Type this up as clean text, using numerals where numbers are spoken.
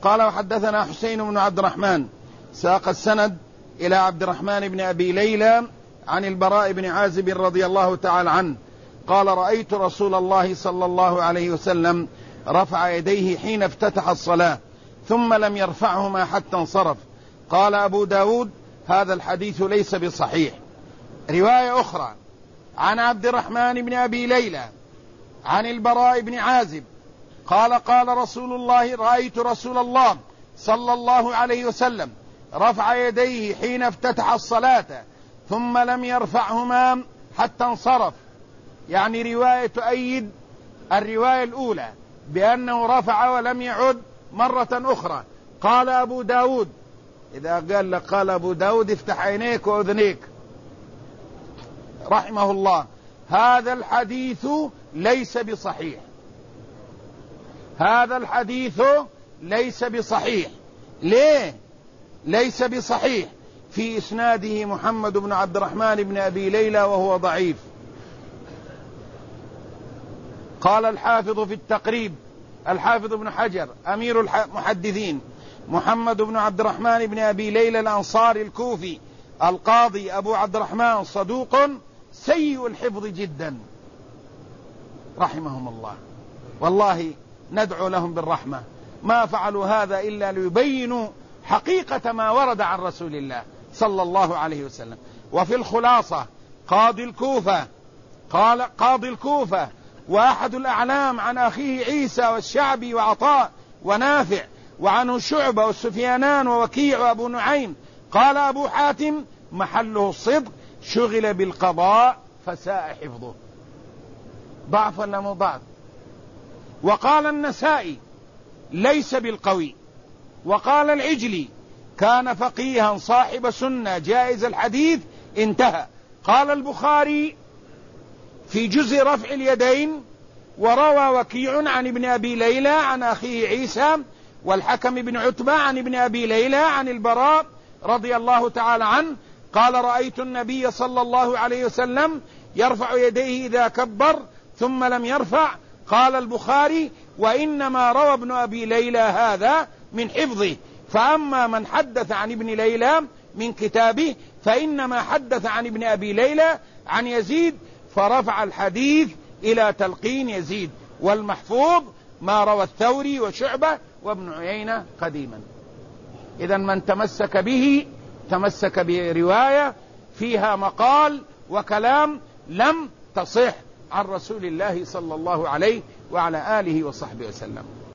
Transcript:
قال وحدثنا حسين بن عبد الرحمن ساق السند إلى عبد الرحمن بن أبي ليلى عن البراء بن عازب رضي الله تعالى عنه قال رأيت رسول الله صلى الله عليه وسلم رفع يديه حين افتتح الصلاة ثم لم يرفعهما حتى انصرف. قال أبو داود هذا الحديث ليس بصحيح. رواية أخرى عن عبد الرحمن بن أبي ليلى عن البراء بن عازب قال قال رسول الله رأيت رسول الله صلى الله عليه وسلم رفع يديه حين افتتح الصلاة ثم لم يرفعهما حتى انصرف. يعني رواية تؤيد الرواية الأولى بأنه رفع ولم يعد مرة أخرى. قال أبو داود، إذا قال لك قال أبو داود افتح عينيك وأذنيك رحمه الله، هذا الحديث ليس بصحيح. هذا الحديث ليس بصحيح. ليه ليس بصحيح؟ في إسناده محمد بن عبد الرحمن بن أبي ليلى وهو ضعيف. قال الحافظ في التقريب الحافظ بن حجر أمير المحدثين محمد بن عبد الرحمن بن أبي ليلى الأنصاري الكوفي القاضي أبو عبد الرحمن صدوق سيء الحفظ جدا رحمهم الله، والله ندعو لهم بالرحمة. ما فعلوا هذا إلا ليبينوا حقيقة ما ورد عن رسول الله صلى الله عليه وسلم. وفي الخلاصة قاضي الكوفة وأحد الأعلام عن أخيه عيسى والشعبي وعطاء ونافع وعنه شعبة والسفيانان ووكيع وأبو نعيم. قال أبو حاتم محله الصدق شغل بالقضاء فساء حفظه. ضعف ولا مو ضعف؟ وقال النسائي ليس بالقوي. وقال العجلي كان فقيها صاحب سنة جائز الحديث انتهى. قال البخاري في جزء رفع اليدين وروى وكيع عن ابن أبي ليلى عن أخيه عيسى والحكم بن عتبة عن ابن أبي ليلى عن البراء رضي الله تعالى عنه قال رأيت النبي صلى الله عليه وسلم يرفع يديه إذا كبر ثم لم يرفع. قال البخاري وإنما روى ابن أبي ليلى هذا من حفظه، فأما من حدث عن ابن ليلى من كتابه فإنما حدث عن ابن أبي ليلى عن يزيد فرفع الحديث إلى تلقين يزيد، والمحفوظ ما روى الثوري وشعبة وابن عيينة قديما. إذا من تمسك به تمسك برواية فيها مقال وكلام لم تصح عن رسول الله صلى الله عليه وعلى آله وصحبه وسلم.